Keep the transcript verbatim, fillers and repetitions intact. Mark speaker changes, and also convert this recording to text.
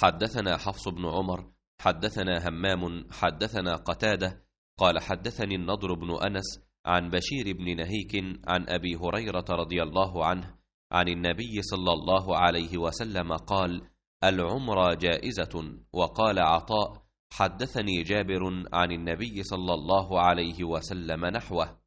Speaker 1: حدثنا حفص بن عمر حدثنا همام حدثنا قتادة قال حدثني النضر بن أنس عن بشير بن نهيك عن أبي هريرة رضي الله عنه عن النبي صلى الله عليه وسلم قال: العمرة جائزة. وقال عطاء: حدثني جابر عن النبي صلى الله عليه وسلم نحوه.